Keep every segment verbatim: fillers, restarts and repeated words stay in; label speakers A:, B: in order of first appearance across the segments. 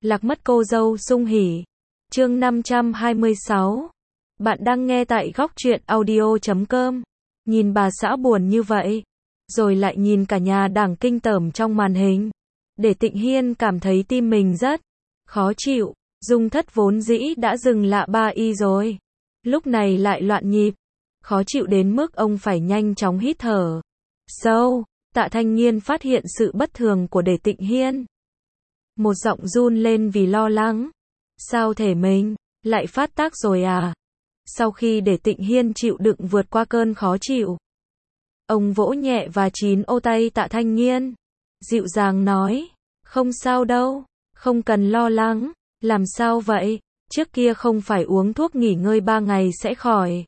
A: Lạc mất cô dâu sung hỉ. Chương năm trăm hai mươi sáu. Bạn đang nghe tại góc truyện audio chấm com. Nhìn bà xã buồn như vậy, rồi lại nhìn cả nhà đảng kinh tởm trong màn hình. Để Tịnh Hiên cảm thấy tim mình rất khó chịu. Dung Thất vốn dĩ đã dừng lạ ba y rồi, lúc này lại loạn nhịp. Khó chịu đến mức ông phải nhanh chóng hít thở sâu. Tạ Thanh Nghiên phát hiện sự bất thường của Để Tịnh Hiên. Một giọng run lên vì lo lắng. Sao thể mình lại phát tác rồi à? Sau khi Để Tịnh Hiên chịu đựng vượt qua cơn khó chịu, ông vỗ nhẹ và chín ô tay Tạ Thanh Nghiên, dịu dàng nói, không sao đâu, không cần lo lắng. Làm sao vậy? Trước kia không phải uống thuốc nghỉ ngơi ba ngày sẽ khỏi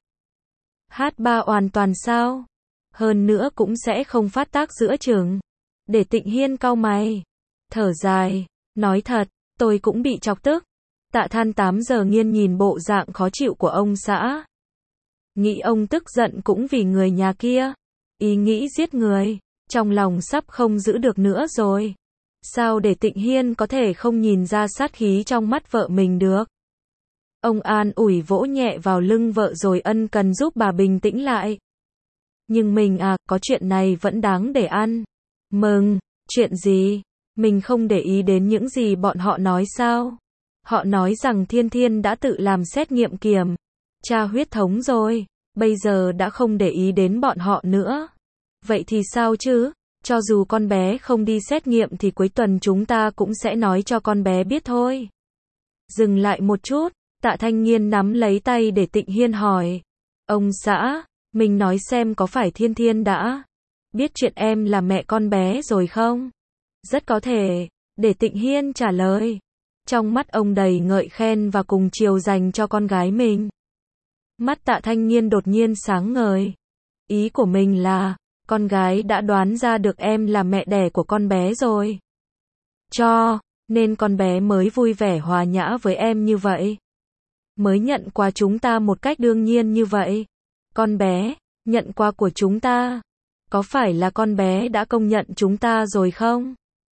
A: hát ba hoàn toàn sao? Hơn nữa cũng sẽ không phát tác giữa chừng. Để Tịnh Hiên cau mày, thở dài, nói thật, tôi cũng bị chọc tức. Tạ Than tám giờ Nghiên nhìn bộ dạng khó chịu của ông xã, nghĩ ông tức giận cũng vì người nhà kia, ý nghĩ giết người, trong lòng sắp không giữ được nữa rồi. Sao Để Tịnh Hiên có thể không nhìn ra sát khí trong mắt vợ mình được? Ông an ủi vỗ nhẹ vào lưng vợ rồi ân cần giúp bà bình tĩnh lại. Nhưng mình à, có chuyện này vẫn đáng để ăn mừng. Chuyện gì? Mình không để ý đến những gì bọn họ nói sao? Họ nói rằng Thiên Thiên đã tự làm xét nghiệm kiểm tra huyết thống rồi, bây giờ đã không để ý đến bọn họ nữa. Vậy thì sao chứ? Cho dù con bé không đi xét nghiệm thì cuối tuần chúng ta cũng sẽ nói cho con bé biết thôi. Dừng lại một chút, Tạ Thanh Nghiên nắm lấy tay Để Tịnh Hiên hỏi, ông xã, mình nói xem có phải Thiên Thiên đã biết chuyện em là mẹ con bé rồi không? Rất có thể, Để Tịnh Hiên trả lời. Trong mắt ông đầy ngợi khen và cùng chiều dành cho con gái mình. Mắt Tạ Thanh Nghiên đột nhiên sáng ngời. Ý của mình là, con gái đã đoán ra được em là mẹ đẻ của con bé rồi. Cho nên con bé mới vui vẻ hòa nhã với em như vậy. Mới nhận quà chúng ta một cách đương nhiên như vậy. Con bé nhận quà của chúng ta, có phải là con bé đã công nhận chúng ta rồi không?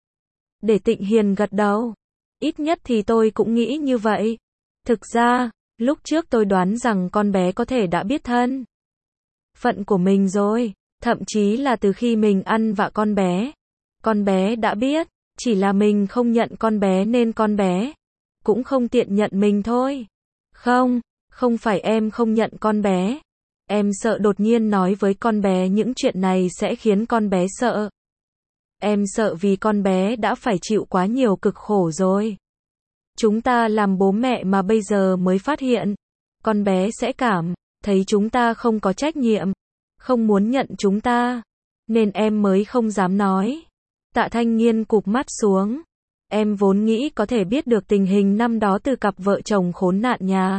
A: Để Tịnh Hiền gật đầu. Ít nhất thì tôi cũng nghĩ như vậy. Thực ra, lúc trước tôi đoán rằng con bé có thể đã biết thân phận của mình rồi. Thậm chí là từ khi mình ăn vạ con bé, con bé đã biết, chỉ là mình không nhận con bé nên con bé cũng không tiện nhận mình thôi. Không, không phải em không nhận con bé. Em sợ đột nhiên nói với con bé những chuyện này sẽ khiến con bé sợ. Em sợ vì con bé đã phải chịu quá nhiều cực khổ rồi. Chúng ta làm bố mẹ mà bây giờ mới phát hiện, con bé sẽ cảm thấy chúng ta không có trách nhiệm, không muốn nhận chúng ta, nên em mới không dám nói. Tạ Thanh Nghiên cụp mắt xuống. Em vốn nghĩ có thể biết được tình hình năm đó từ cặp vợ chồng khốn nạn nhà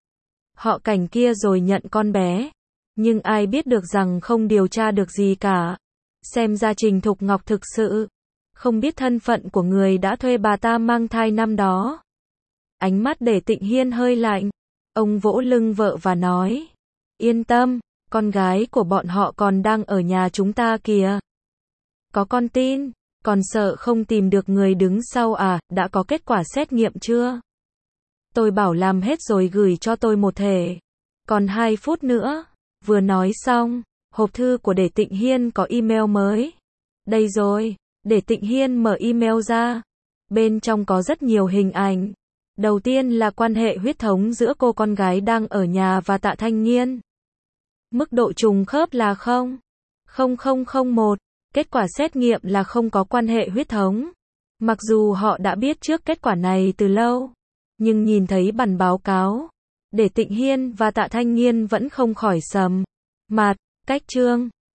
A: họ Cảnh kia rồi nhận con bé. Nhưng ai biết được rằng không điều tra được gì cả. Xem ra Trình Thục Ngọc thực sự không biết thân phận của người đã thuê bà ta mang thai năm đó. Ánh mắt Để Tịnh Hiên hơi lạnh. Ông vỗ lưng vợ và nói, yên tâm, con gái của bọn họ còn đang ở nhà chúng ta kìa. Có con tin, còn sợ không tìm được người đứng sau à? Đã có kết quả xét nghiệm chưa? Tôi bảo làm hết rồi gửi cho tôi một thể. Còn hai phút nữa. Vừa nói xong, hộp thư của Để Tịnh Hiên có email mới. Đây rồi. Để Tịnh Hiên mở email ra. Bên trong có rất nhiều hình ảnh. Đầu tiên là quan hệ huyết thống giữa cô con gái đang ở nhà và Tạ Thanh Nghiên. Mức độ trùng khớp là không phẩy không không không một. Kết quả xét nghiệm là không có quan hệ huyết thống. Mặc dù họ đã biết trước kết quả này từ lâu, nhưng nhìn thấy bản báo cáo, Để Tịnh Hiên và Tạ Thanh Nghiên vẫn không khỏi sầm mặt. Cách chương